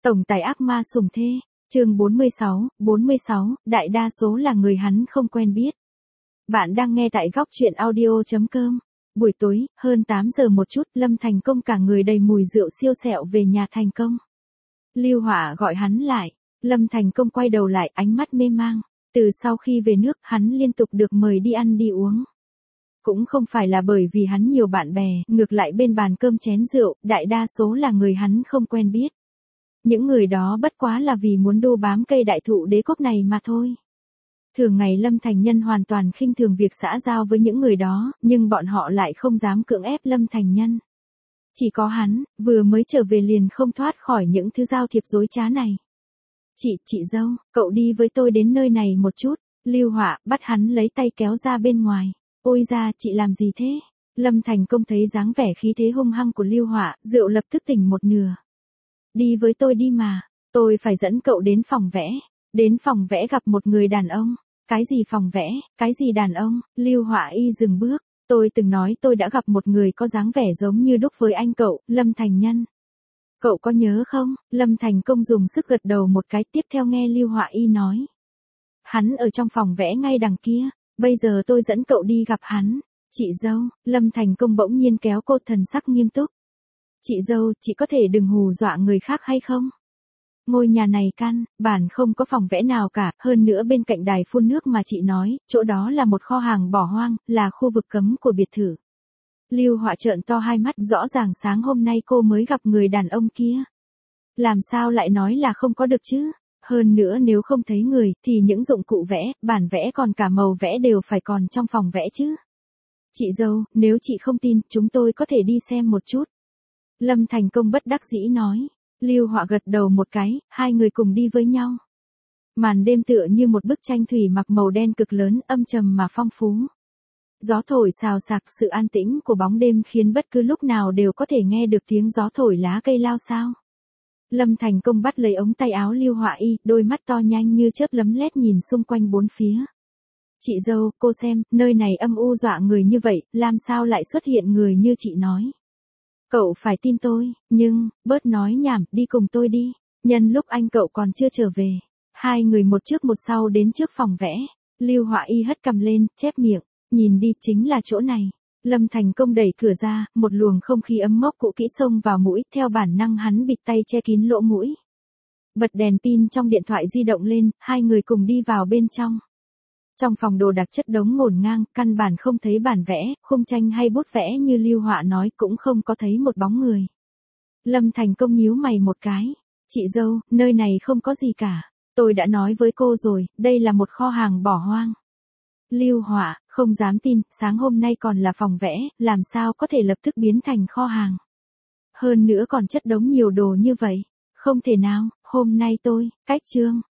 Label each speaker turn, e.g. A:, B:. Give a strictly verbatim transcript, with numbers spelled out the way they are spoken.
A: Tổng tài ác ma sủng thê, chương bốn mươi sáu, bốn mươi sáu, đại đa số là người hắn không quen biết. Bạn đang nghe tại góc truyện audio chấm com. Buổi tối, hơn tám giờ một chút, Lâm Thành Công cả người đầy mùi rượu siêu sẹo về nhà Thành Công. Lưu Họa gọi hắn lại, Lâm Thành Công quay đầu lại, ánh mắt mê mang. Từ sau khi về nước, hắn liên tục được mời đi ăn đi uống. Cũng không phải là bởi vì hắn nhiều bạn bè, ngược lại bên bàn cơm chén rượu, đại đa số là người hắn không quen biết. Những người đó bất quá là vì muốn đu bám cây đại thụ đế quốc này mà thôi. Thường ngày Lâm Thành Nhân hoàn toàn khinh thường việc xã giao với những người đó, nhưng bọn họ lại không dám cưỡng ép Lâm Thành Nhân. Chỉ có hắn, vừa mới trở về liền không thoát khỏi những thứ giao thiệp dối trá này. Chị, chị dâu, cậu đi với tôi đến nơi này một chút. Lưu Họa bắt hắn lấy tay kéo ra bên ngoài. Ôi ra, chị làm gì thế? Lâm Thành Công thấy dáng vẻ khí thế hung hăng của Lưu Họa, rượu lập tức tỉnh một nửa. Đi với tôi đi mà, tôi phải dẫn cậu đến phòng vẽ. Đến phòng vẽ gặp một người đàn ông. Cái gì phòng vẽ, cái gì đàn ông? Lưu Họa y dừng bước. Tôi từng nói tôi đã gặp một người có dáng vẻ giống như đúc với anh cậu, Lâm Thành Nhân. Cậu có nhớ không? Lâm Thành Công dùng sức gật đầu một cái, tiếp theo nghe Lưu Họa y nói. Hắn ở trong phòng vẽ ngay đằng kia, bây giờ tôi dẫn cậu đi gặp hắn. Chị dâu, Lâm Thành Công bỗng nhiên kéo cô, thần sắc nghiêm túc. Chị dâu, chị có thể đừng hù dọa người khác hay không? Ngôi nhà này căn bản không có phòng vẽ nào cả, hơn nữa bên cạnh đài phun nước mà chị nói, chỗ đó là một kho hàng bỏ hoang, là khu vực cấm của biệt thự. Lưu Họa trợn to hai mắt, rõ ràng sáng hôm nay cô mới gặp người đàn ông kia. Làm sao lại nói là không có được chứ? Hơn nữa nếu không thấy người, thì những dụng cụ vẽ, bản vẽ còn cả màu vẽ đều phải còn trong phòng vẽ chứ. Chị dâu, nếu chị không tin, chúng tôi có thể đi xem một chút. Lâm Thành Công bất đắc dĩ nói. Lưu Họa gật đầu một cái, hai người cùng đi với nhau. Màn đêm tựa như một bức tranh thủy mặc màu đen cực lớn, âm trầm mà phong phú. Gió thổi xào xạc, sự an tĩnh của bóng đêm khiến bất cứ lúc nào đều có thể nghe được tiếng gió thổi lá cây lao xao. Lâm Thành Công bắt lấy ống tay áo Lưu Họa y, đôi mắt to nhanh như chớp lấm lét nhìn xung quanh bốn phía. Chị dâu, cô xem, nơi này âm u dọa người như vậy, làm sao lại xuất hiện người như chị nói. Cậu phải tin tôi, nhưng, bớt nói nhảm, đi cùng tôi đi. Nhân lúc anh cậu còn chưa trở về. Hai người một trước một sau đến trước phòng vẽ. Lưu Họa y hất cằm lên, chép miệng. Nhìn đi, chính là chỗ này. Lâm Thành Công đẩy cửa ra, một luồng không khí ấm mốc cũ kỹ xông vào mũi, theo bản năng hắn bịt tay che kín lỗ mũi. Bật đèn pin trong điện thoại di động lên, hai người cùng đi vào bên trong. Trong phòng đồ đạc chất đống ngổn ngang, căn bản không thấy bản vẽ, khung tranh hay bút vẽ như Lưu Họa nói, cũng không có thấy một bóng người. Lâm Thành Công nhíu mày một cái. Chị dâu, nơi này không có gì cả. Tôi đã nói với cô rồi, đây là một kho hàng bỏ hoang. Lưu Họa, không dám tin, sáng hôm nay còn là phòng vẽ, làm sao có thể lập tức biến thành kho hàng. Hơn nữa còn chất đống nhiều đồ như vậy. Không thể nào, hôm nay tôi, cách chương.